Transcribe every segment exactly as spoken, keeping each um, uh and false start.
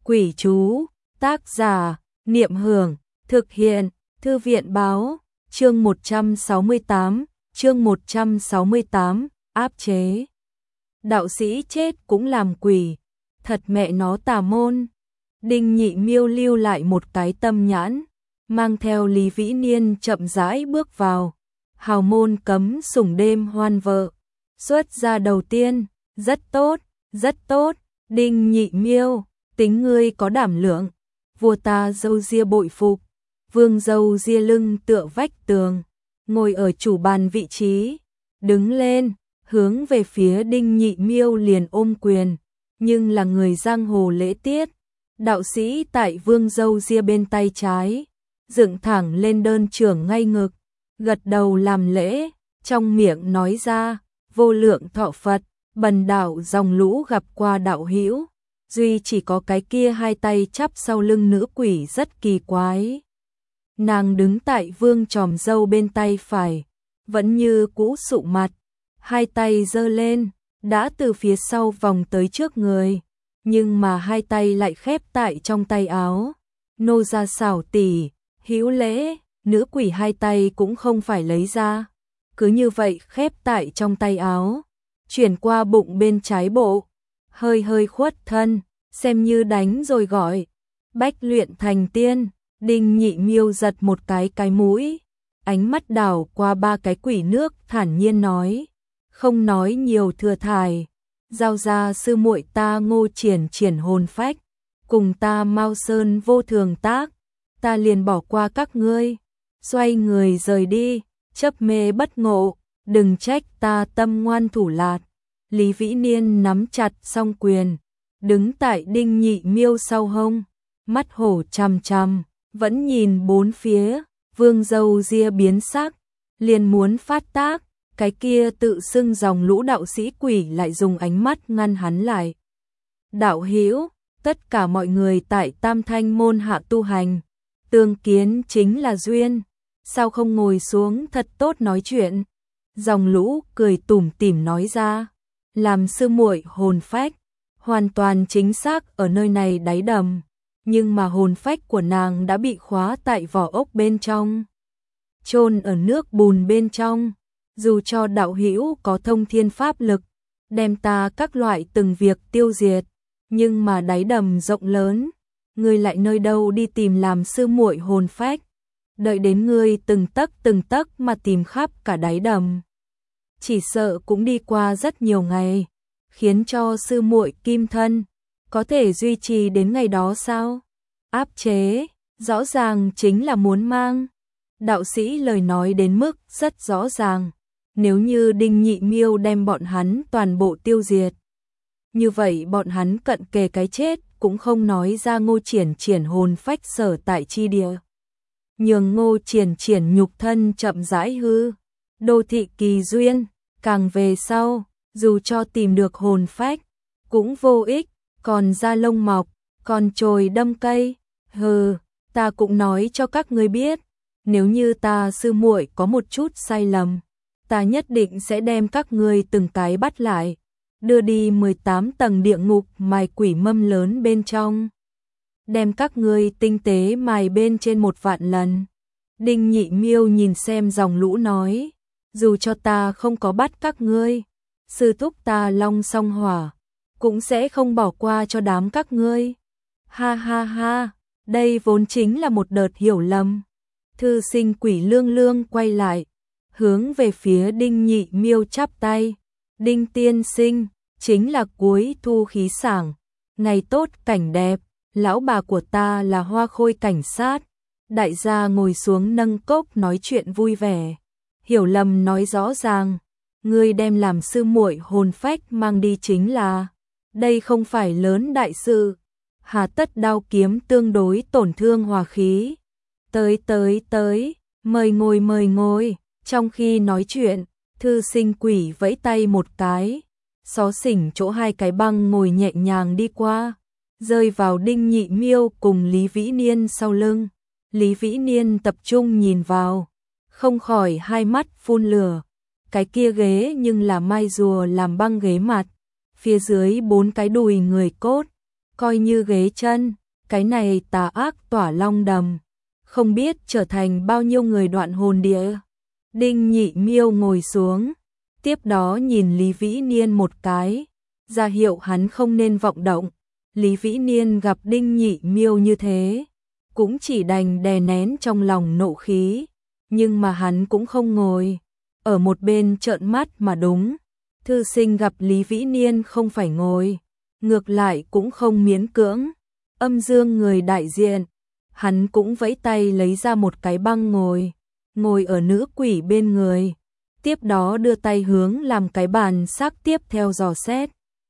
Quỷ chú, tác giả, Niệm Hưởng, thực hiện, Thư viện báo, chương một trăm sáu mươi tám, chương một trăm sáu mươi tám, áp chế. Đạo sĩ chết cũng làm quỷ, thật mẹ nó tà môn. Đinh Nhị Miêu lưu lại một cái tâm nhãn, mang theo Lý Vĩ Niên chậm rãi bước vào. Hào môn cấm sủng đêm hoan vợ. Xuất ra đầu tiên, rất tốt, rất tốt, Đinh Nhị Miêu, tính ngươi có đảm lượng. Vua ta râu ria bội phục, vương râu ria lưng tựa vách tường, ngồi ở chủ bàn vị trí, đứng lên, hướng về phía Đinh Nhị Miêu liền ôm quyền, nhưng là người giang hồ lễ tiết. Đạo sĩ tại vương râu ria bên tay trái, dựng thẳng lên đơn trưởng ngay ngực, gật đầu làm lễ, trong miệng nói ra, vô lượng thọ Phật, bần đạo dòng lũ gặp qua đạo hữu, duy chỉ có cái kia hai tay chắp sau lưng nữ quỷ rất kỳ quái. Nàng đứng tại vương tròm dâu bên tay phải, vẫn như cũ sụ mặt, hai tay giơ lên, đã từ phía sau vòng tới trước người, nhưng mà hai tay lại khép tại trong tay áo. Nô gia xảo tỷ, hữu lễ, nữ quỷ hai tay cũng không phải lấy ra, cứ như vậy khép tại trong tay áo, chuyển qua bụng bên trái bộ, hơi hơi khuất thân, xem như đánh rồi gọi. Bách luyện thành tiên. Đinh Nhị Miêu giật một cái cái mũi, ánh mắt đảo qua ba cái quỷ nước, thản nhiên nói, không nói nhiều thừa thải, giao ra sư muội ta Ngô Triển Triển hồn phách, cùng ta Mao Sơn vô thường tác, ta liền bỏ qua các ngươi. Xoay người rời đi, chấp mê bất ngộ, đừng trách ta tâm ngoan thủ lạt. Lý Vĩ Niên nắm chặt song quyền, đứng tại Đinh Nhị Miêu sau hông, mắt hổ chằm chằm, vẫn nhìn bốn phía. Vương râu ria biến sắc, liền muốn phát tác, cái kia tự xưng dòng lũ đạo sĩ quỷ lại dùng ánh mắt ngăn hắn lại. Đạo hữu, tất cả mọi người tại Tam Thanh môn hạ tu hành, tương kiến chính là duyên, sao không ngồi xuống thật tốt nói chuyện? Dòng lũ cười tủm tỉm nói ra, làm sư muội hồn phách, hoàn toàn chính xác ở nơi này đáy đầm, nhưng mà hồn phách của nàng đã bị khóa tại vỏ ốc bên trong, chôn ở nước bùn bên trong. Dù cho đạo hữu có thông thiên pháp lực, đem ta các loại từng việc tiêu diệt, nhưng mà đáy đầm rộng lớn, ngươi lại nơi đâu đi tìm làm sư muội hồn phách? Đợi đến ngươi từng tấc từng tấc mà tìm khắp cả đáy đầm, chỉ sợ cũng đi qua rất nhiều ngày, khiến cho sư muội kim thân có thể duy trì đến ngày đó sao? Áp chế, rõ ràng chính là muốn mang. Đạo sĩ lời nói đến mức rất rõ ràng, nếu như Đinh Nhị Miêu đem bọn hắn toàn bộ tiêu diệt, như vậy bọn hắn cận kề cái chết cũng không nói ra Ngô Triển Triển hồn phách sở tại chi địa. Nhường Ngô Triển Triển nhục thân chậm rãi hư, đô thị kỳ duyên, càng về sau, dù cho tìm được hồn phách, cũng vô ích, còn da lông mọc, còn chồi đâm cây. Hừ, ta cũng nói cho các ngươi biết, nếu như ta sư muội có một chút sai lầm, ta nhất định sẽ đem các ngươi từng cái bắt lại, đưa đi mười tám tầng địa ngục mài quỷ mâm lớn bên trong, đem các ngươi tinh tế mài bên trên một vạn lần. Đinh Nhị Miêu nhìn xem dòng lũ nói, dù cho ta không có bắt các ngươi, sư thúc ta Long Song Hỏa cũng sẽ không bỏ qua cho đám các ngươi. Ha ha ha, đây vốn chính là một đợt hiểu lầm. Thư sinh quỷ lương lương quay lại, hướng về phía Đinh Nhị Miêu chắp tay. Đinh tiên sinh, chính là cuối thu khí sảng, ngày tốt cảnh đẹp, lão bà của ta là Hoa Khôi cảnh sát. Đại gia ngồi xuống nâng cốc nói chuyện vui vẻ. Hiểu lầm nói rõ ràng, ngươi đem làm sư muội hồn phách mang đi chính là, đây không phải lớn đại sự, hà tất đao kiếm tương đối tổn thương hòa khí. Tới tới tới, mời ngồi mời ngồi. Trong khi nói chuyện, thư sinh quỷ vẫy tay một cái, xó xỉnh chỗ hai cái băng ngồi nhẹ nhàng đi qua, rơi vào Đinh Nhị Miêu cùng Lý Vĩ Niên sau lưng. Lý Vĩ Niên tập trung nhìn vào, không khỏi hai mắt phun lửa. Cái kia ghế nhưng là mai rùa làm băng ghế mặt, phía dưới bốn cái đùi người cốt, coi như ghế chân, cái này tà ác tỏa long đầm, không biết trở thành bao nhiêu người đoạn hồn địa. Đinh Nhị Miêu ngồi xuống, tiếp đó nhìn Lý Vĩ Niên một cái, ra hiệu hắn không nên vọng động. Lý Vĩ Niên gặp Đinh Nhị Miêu như thế, cũng chỉ đành đè nén trong lòng nộ khí, nhưng mà hắn cũng không ngồi ở một bên trợn mắt mà đúng. Thư sinh gặp Lý Vĩ Niên không phải ngồi, ngược lại cũng không miễn cưỡng, âm dương người đại diện, hắn cũng vẫy tay lấy ra một cái băng ngồi, ngồi ở nữ quỷ bên người, tiếp đó đưa tay hướng làm cái bàn xác tiếp theo dò xét.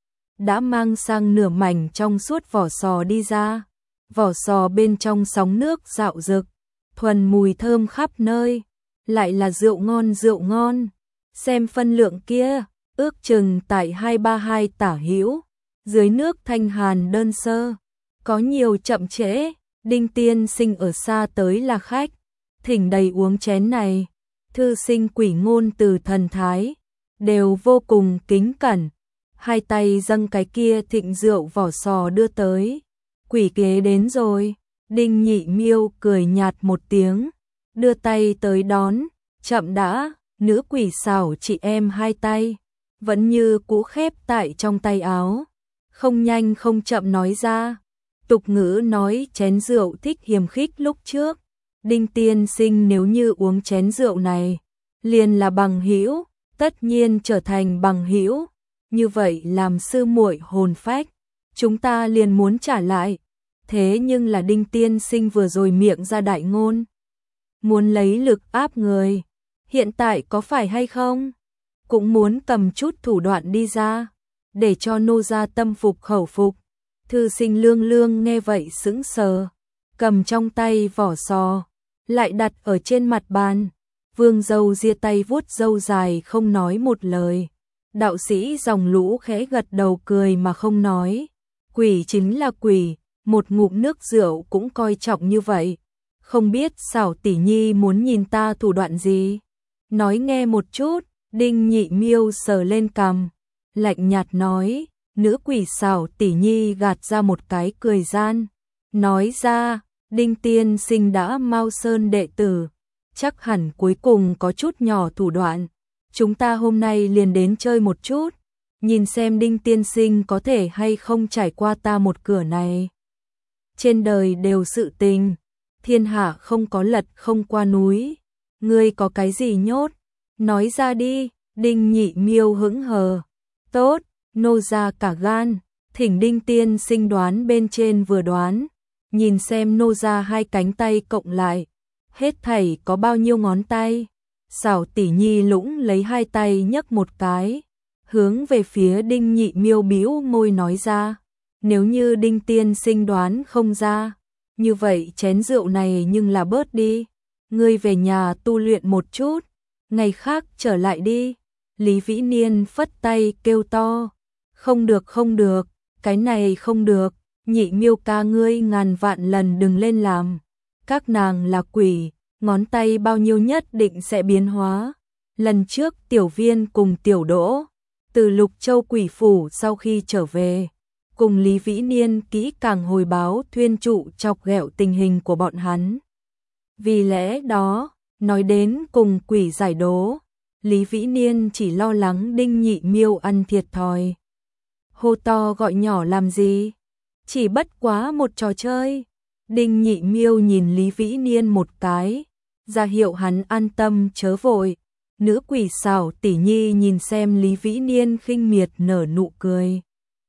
Đã mang sang nửa mảnh trong suốt vỏ sò đi ra, vỏ sò bên trong sóng nước dạo dực, thuần mùi thơm khắp nơi, lại là rượu ngon rượu ngon, xem phân lượng kia, ước chừng tại hai ba hai tả hữu, dưới nước thanh hàn đơn sơ, có nhiều chậm trễ. Đinh tiên sinh ở xa tới là khách, thỉnh đầy uống chén này. Thư sinh quỷ ngôn từ thần thái đều vô cùng kính cẩn, hai tay dâng cái kia thịnh rượu vỏ sò đưa tới. Quỷ kế đến rồi. Đinh Nhị Miêu cười nhạt một tiếng, đưa tay tới đón. Chậm đã. Nữ quỷ xảo chị em hai tay vẫn như cũ khép tại trong tay áo, không nhanh không chậm nói ra. Tục ngữ nói chén rượu thích hiềm khích lúc trước, Đinh tiên sinh nếu như uống chén rượu này, liền là bằng hữu, tất nhiên trở thành bằng hữu, như vậy làm sư muội hồn phách, chúng ta liền muốn trả lại. Thế nhưng là Đinh tiên sinh vừa rồi miệng ra đại ngôn, muốn lấy lực áp người, hiện tại có phải hay không? Cũng muốn cầm chút thủ đoạn đi ra, để cho nô gia tâm phục khẩu phục. Thư sinh lương lương nghe vậy sững sờ, cầm trong tay vỏ sò, lại đặt ở trên mặt bàn. Vương Dâu ria tay vuốt râu dài không nói một lời. Đạo sĩ dòng lũ khẽ gật đầu cười mà không nói. Quỷ chính là quỷ, một ngụm nước rượu cũng coi trọng như vậy. Không biết xảo tỷ nhi muốn nhìn ta thủ đoạn gì? Nói nghe một chút. Đinh Nhị Miêu sờ lên cằm, lạnh nhạt nói. Nữ quỷ xảo tỷ nhi gạt ra một cái cười gian, nói ra, Đinh tiên sinh đã Mao Sơn đệ tử, chắc hẳn cuối cùng có chút nhỏ thủ đoạn, chúng ta hôm nay liền đến chơi một chút, nhìn xem Đinh tiên sinh có thể hay không trải qua ta một cửa này. Trên đời đều sự tình, thiên hạ không có lật không qua núi, ngươi có cái gì nhốt, nói ra đi. Đinh Nhị Miêu hững hờ, tốt. Nô ra cả gan, thỉnh Đinh tiên sinh đoán bên trên vừa đoán, nhìn xem nô ra hai cánh tay cộng lại, hết thảy có bao nhiêu ngón tay. Xảo tỷ nhi lũng lấy hai tay nhấc một cái, hướng về phía Đinh Nhị Miêu bĩu môi nói ra, nếu như Đinh tiên sinh đoán không ra, như vậy chén rượu này nhưng là bớt đi, ngươi về nhà tu luyện một chút, ngày khác trở lại đi. Lý Vĩ Niên phất tay kêu to, không được không được, cái này không được, Nhị Miêu ca ngươi ngàn vạn lần đừng lên làm. Các nàng là quỷ, ngón tay bao nhiêu nhất định sẽ biến hóa. Lần trước Tiểu Viên cùng Tiểu Đỗ, từ Lục Châu quỷ phủ sau khi trở về, cùng Lý Vĩ Niên kỹ càng hồi báo thuyên trụ chọc ghẹo tình hình của bọn hắn. Vì lẽ đó, nói đến cùng quỷ giải đố, Lý Vĩ Niên chỉ lo lắng Đinh Nhị Miêu ăn thiệt thòi. Hô to gọi nhỏ làm gì? Chỉ bất quá một trò chơi. Đinh Nhị Miêu nhìn Lý Vĩ Niên một cái, ra hiệu hắn an tâm chớ vội. Nữ quỷ xảo tỷ nhi nhìn xem Lý Vĩ Niên khinh miệt nở nụ cười.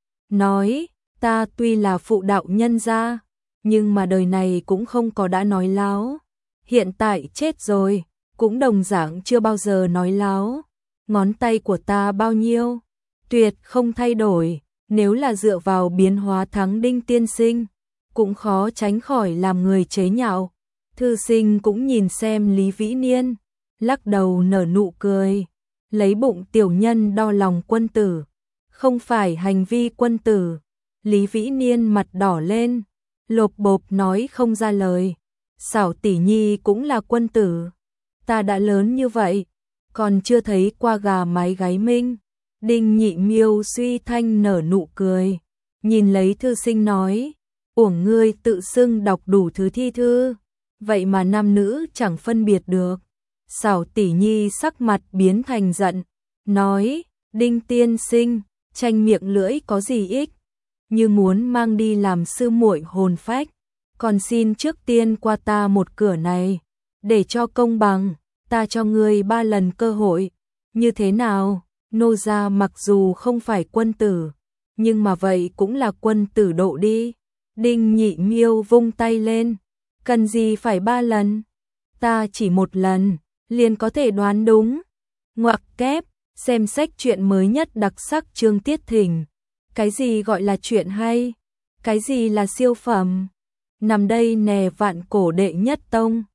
Nói, ta tuy là phụ đạo nhân gia, nhưng mà đời này cũng không có đã nói láo. Hiện tại chết rồi, cũng đồng dạng chưa bao giờ nói láo. Ngón tay của ta bao nhiêu? Tuyệt không thay đổi, nếu là dựa vào biến hóa thắng Đinh tiên sinh, cũng khó tránh khỏi làm người chế nhạo. Thư sinh cũng nhìn xem Lý Vĩ Niên, lắc đầu nở nụ cười, lấy bụng tiểu nhân đo lòng quân tử, không phải hành vi quân tử. Lý Vĩ Niên mặt đỏ lên, lộp bộp nói không ra lời. Xảo tỷ nhi cũng là quân tử, ta đã lớn như vậy, còn chưa thấy qua gà mái gáy minh. Đinh Nhị Miêu suy thanh nở nụ cười, nhìn lấy thư sinh nói, uổng ngươi tự xưng đọc đủ thứ thi thư, vậy mà nam nữ chẳng phân biệt được. Xảo tỷ nhi sắc mặt biến thành giận, nói, Đinh tiên sinh, tranh miệng lưỡi có gì ích, như muốn mang đi làm sư muội hồn phách, còn xin trước tiên qua ta một cửa này, để cho công bằng, ta cho ngươi ba lần cơ hội, như thế nào? Nô gia mặc dù không phải quân tử, nhưng mà vậy cũng là quân tử độ đi. Đinh Nhị Miêu vung tay lên, cần gì phải ba lần, ta chỉ một lần, liền có thể đoán đúng. Ngoặc kép, xem sách truyện mới nhất đặc sắc Trương Tiết Thỉnh. Cái gì gọi là chuyện hay? Cái gì là siêu phẩm? Nằm đây nè vạn cổ đệ nhất tông.